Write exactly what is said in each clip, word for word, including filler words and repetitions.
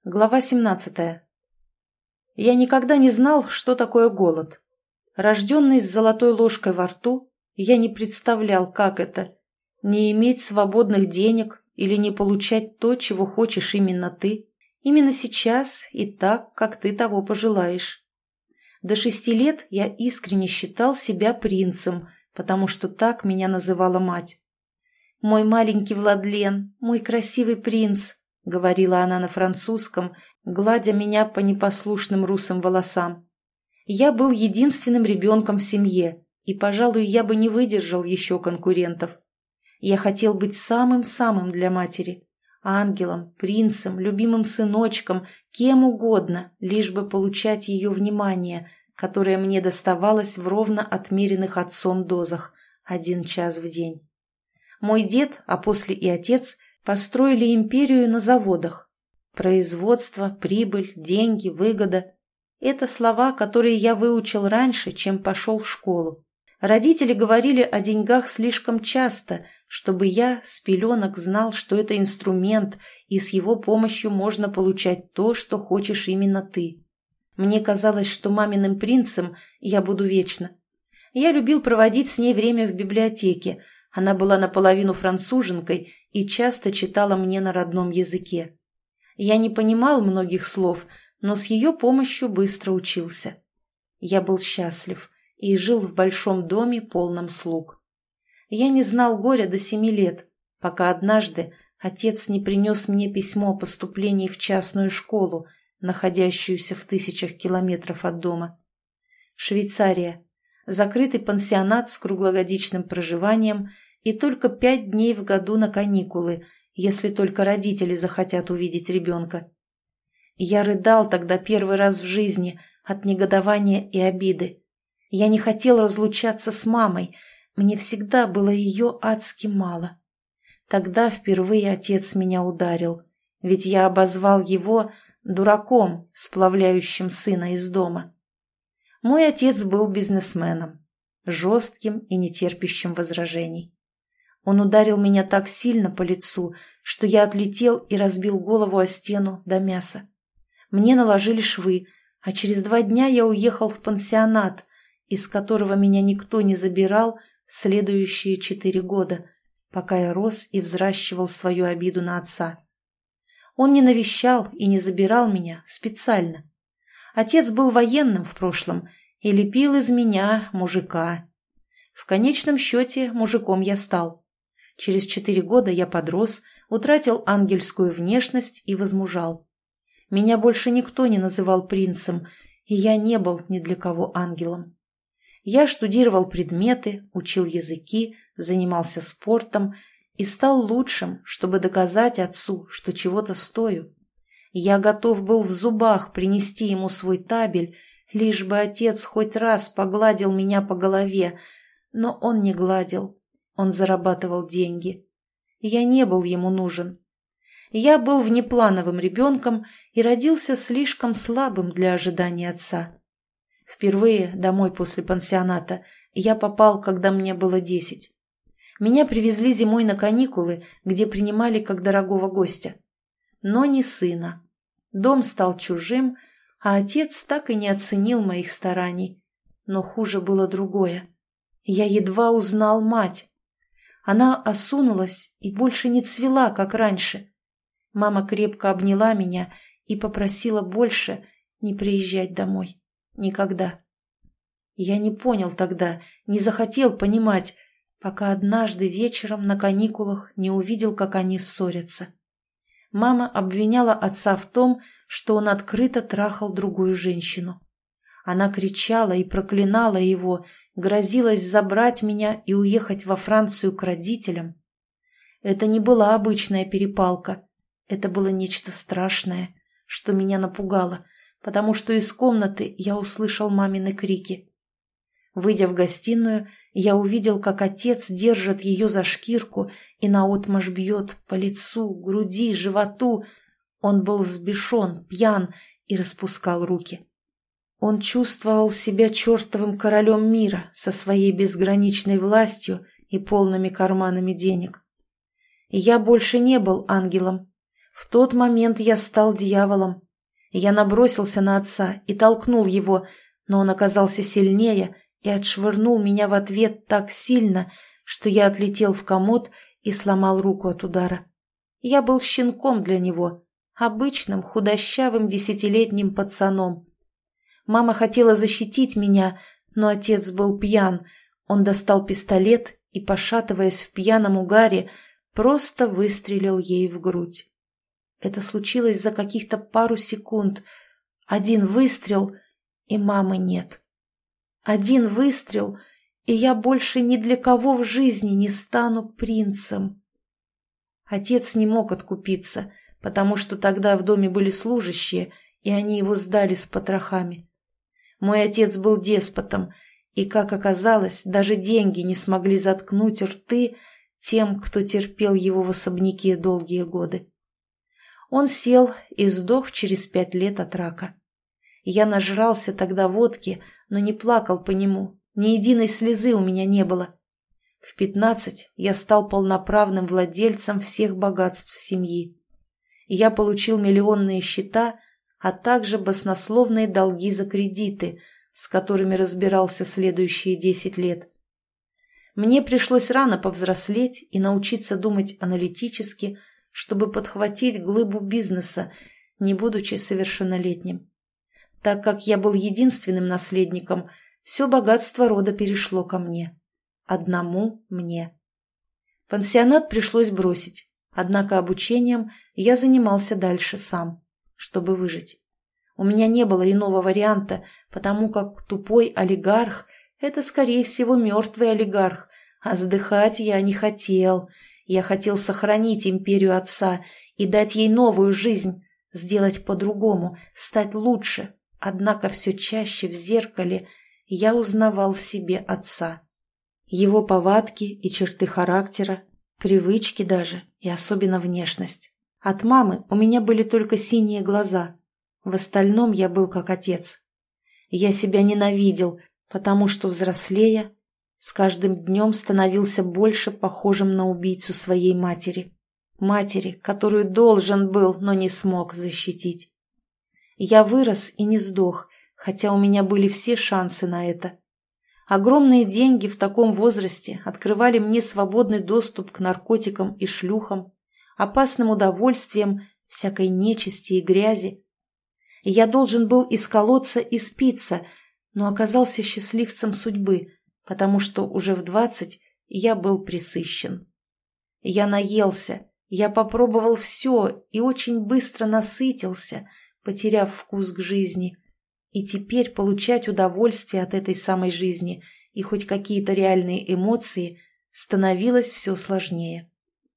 Глава семнадцатая. Я никогда не знал, что такое голод. Рожденный с золотой ложкой во рту, я не представлял, как это – не иметь свободных денег или не получать то, чего хочешь именно ты, именно сейчас и так, как ты того пожелаешь. До шести лет я искренне считал себя принцем, потому что так меня называла мать. «Мой маленький Владлен, мой красивый принц», — говорила она на французском, гладя меня по непослушным русым волосам. Я был единственным ребенком в семье, и, пожалуй, я бы не выдержал еще конкурентов. Я хотел быть самым-самым для матери. Ангелом, принцем, любимым сыночком, кем угодно, лишь бы получать ее внимание, которое мне доставалось в ровно отмеренных отцом дозах, один час в день. Мой дед, а после и отец, построили империю на заводах. Производство, прибыль, деньги, выгода – это слова, которые я выучил раньше, чем пошел в школу. Родители говорили о деньгах слишком часто, чтобы я с пеленок знал, что это инструмент, и с его помощью можно получать то, что хочешь именно ты. Мне казалось, что маминым принцем я буду вечно. Я любил проводить с ней время в библиотеке. Она была наполовину француженкой и часто читала мне на родном языке. Я не понимал многих слов, но с ее помощью быстро учился. Я был счастлив и жил в большом доме, полном слуг. Я не знал горя до семи лет, пока однажды отец не принес мне письмо о поступлении в частную школу, находящуюся в тысячах километров от дома. Швейцария. Закрытый пансионат с круглогодичным проживанием и только пять дней в году на каникулы, если только родители захотят увидеть ребенка. Я рыдал тогда первый раз в жизни от негодования и обиды. Я не хотел разлучаться с мамой, мне всегда было ее адски мало. Тогда впервые отец меня ударил, ведь я обозвал его дураком, сплавляющим сына из дома. Мой отец был бизнесменом, жестким и нетерпящим возражений. Он ударил меня так сильно по лицу, что я отлетел и разбил голову о стену до мяса. Мне наложили швы, а через два дня я уехал в пансионат, из которого меня никто не забирал следующие четыре года, пока я рос и взращивал свою обиду на отца. Он не навещал и не забирал меня специально. Отец был военным в прошлом и лепил из меня мужика. В конечном счете мужиком я стал. Через четыре года я подрос, утратил ангельскую внешность и возмужал. Меня больше никто не называл принцем, и я не был ни для кого ангелом. Я штудировал предметы, учил языки, занимался спортом и стал лучшим, чтобы доказать отцу, что чего-то стою. Я готов был в зубах принести ему свой табель, лишь бы отец хоть раз погладил меня по голове, но он не гладил, он зарабатывал деньги. Я не был ему нужен. Я был внеплановым ребенком и родился слишком слабым для ожидания отца. Впервые домой после пансионата я попал, когда мне было десять. Меня привезли зимой на каникулы, где принимали как дорогого гостя. Но не сына. Дом стал чужим, а отец так и не оценил моих стараний. Но хуже было другое. Я едва узнал мать. Она осунулась и больше не цвела, как раньше. Мама крепко обняла меня и попросила больше не приезжать домой. Никогда. Я не понял тогда, не захотел понимать, пока однажды вечером на каникулах не увидел, как они ссорятся. Мама обвиняла отца в том, что он открыто трахал другую женщину. Она кричала и проклинала его, грозилась забрать меня и уехать во Францию к родителям. Это не была обычная перепалка, это было нечто страшное, что меня напугало, потому что из комнаты я услышал мамины крики. Выйдя в гостиную, я увидел, как отец держит ее за шкирку и наотмашь бьет по лицу, груди, животу. Он был взбешен, пьян и распускал руки. Он чувствовал себя чертовым королем мира со своей безграничной властью и полными карманами денег. И я больше не был ангелом. В тот момент я стал дьяволом. Я набросился на отца и толкнул его, но он оказался сильнее и отшвырнул меня в ответ так сильно, что я отлетел в комод и сломал руку от удара. Я был щенком для него, обычным худощавым десятилетним пацаном. Мама хотела защитить меня, но отец был пьян. Он достал пистолет и, пошатываясь в пьяном угаре, просто выстрелил ей в грудь. Это случилось за каких-то пару секунд. Один выстрел, и мамы нет. Один выстрел, и я больше ни для кого в жизни не стану принцем. Отец не мог откупиться, потому что тогда в доме были служащие, и они его сдали с потрохами. Мой отец был деспотом, и, как оказалось, даже деньги не смогли заткнуть рты тем, кто терпел его в особняке долгие годы. Он сел и сдох через пять лет от рака. Я нажрался тогда водки, но не плакал по нему, ни единой слезы у меня не было. В пятнадцать я стал полноправным владельцем всех богатств семьи. Я получил миллионные счета, а также баснословные долги за кредиты, с которыми разбирался следующие десять лет. Мне пришлось рано повзрослеть и научиться думать аналитически, чтобы подхватить глыбу бизнеса, не будучи совершеннолетним. Так как я был единственным наследником, все богатство рода перешло ко мне. Одному мне. Пансионат пришлось бросить, однако обучением я занимался дальше сам, чтобы выжить. У меня не было иного варианта, потому как тупой олигарх – это, скорее всего, мертвый олигарх, а сдыхать я не хотел. Я хотел сохранить империю отца и дать ей новую жизнь, сделать по-другому, стать лучше. Однако все чаще в зеркале я узнавал в себе отца. Его повадки и черты характера, привычки даже, и особенно внешность. От мамы у меня были только синие глаза. В остальном я был как отец. Я себя ненавидел, потому что, взрослея, с каждым днем становился больше похожим на убийцу своей матери. Матери, которую должен был, но не смог защитить. Я вырос и не сдох, хотя у меня были все шансы на это. Огромные деньги в таком возрасте открывали мне свободный доступ к наркотикам и шлюхам, опасным удовольствиям, всякой нечисти и грязи. Я должен был исколоться и спиться, но оказался счастливцем судьбы, потому что уже в двадцать я был пресыщен. Я наелся, я попробовал все и очень быстро насытился, потеряв вкус к жизни. И теперь получать удовольствие от этой самой жизни и хоть какие-то реальные эмоции становилось все сложнее.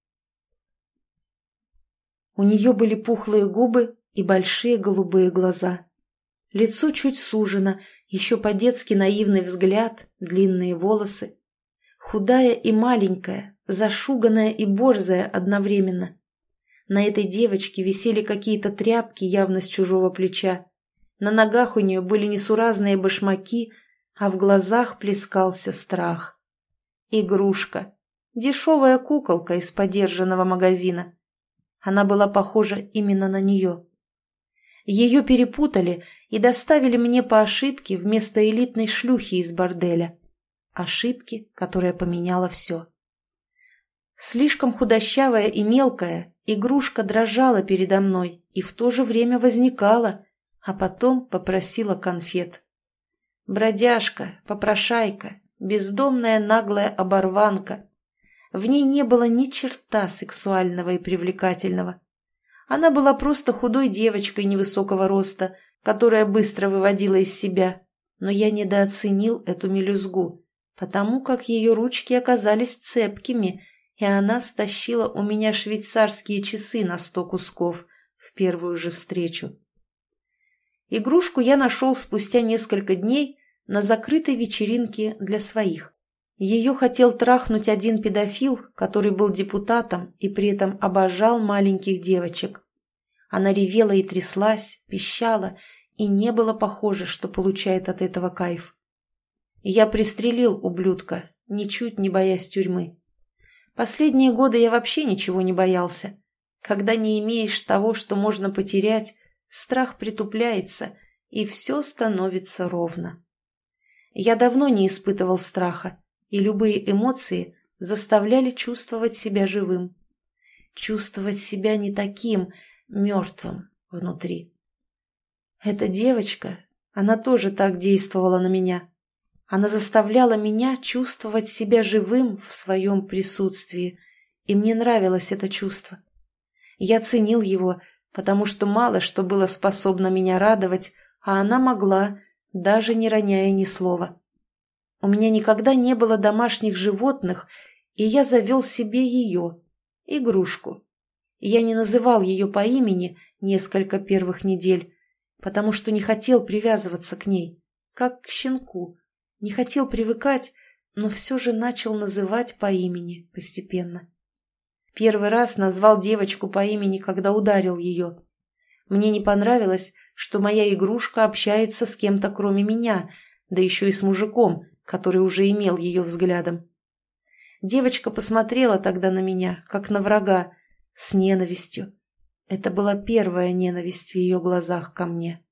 У нее были пухлые губы и большие голубые глаза. Лицо чуть сужено, еще по-детски наивный взгляд, длинные волосы. Худая и маленькая, зашуганная и борзая одновременно. На этой девочке висели какие-то тряпки явно с чужого плеча. На ногах у нее были несуразные башмаки, а в глазах плескался страх. Игрушка. Дешевая куколка из подержанного магазина. Она была похожа именно на нее. Ее перепутали и доставили мне по ошибке вместо элитной шлюхи из борделя. Ошибки, которая поменяла все. Слишком худощавая и мелкая, игрушка дрожала передо мной и в то же время возникала, а потом попросила конфет. Бродяжка, попрошайка, бездомная наглая оборванка. В ней не было ни черта сексуального и привлекательного. Она была просто худой девочкой невысокого роста, которая быстро выводила из себя, но я недооценил эту мелюзгу, потому как ее ручки оказались цепкими, и она стащила у меня швейцарские часы на сто кусков в первую же встречу. Игрушку я нашел спустя несколько дней на закрытой вечеринке для своих. Ее хотел трахнуть один педофил, который был депутатом и при этом обожал маленьких девочек. Она ревела и тряслась, пищала, и не было похоже, что получает от этого кайф. Я пристрелил ублюдка, ничуть не боясь тюрьмы. Последние годы я вообще ничего не боялся. Когда не имеешь того, что можно потерять, страх притупляется, и все становится ровно. Я давно не испытывал страха, и любые эмоции заставляли чувствовать себя живым. Чувствовать себя не таким мертвым внутри. Эта девочка, она тоже так действовала на меня. Она заставляла меня чувствовать себя живым в своем присутствии, и мне нравилось это чувство. Я ценил его, потому что мало что было способно меня радовать, а она могла, даже не роняя ни слова. У меня никогда не было домашних животных, и я завел себе ее, игрушку. Я не называл ее по имени несколько первых недель, потому что не хотел привязываться к ней, как к щенку. Не хотел привыкать, но все же начал называть по имени постепенно. Первый раз назвал девочку по имени, когда ударил ее. Мне не понравилось, что моя игрушка общается с кем-то кроме меня, да еще и с мужиком, который уже имел ее взглядом. Девочка посмотрела тогда на меня, как на врага, с ненавистью. Это была первая ненависть в ее глазах ко мне.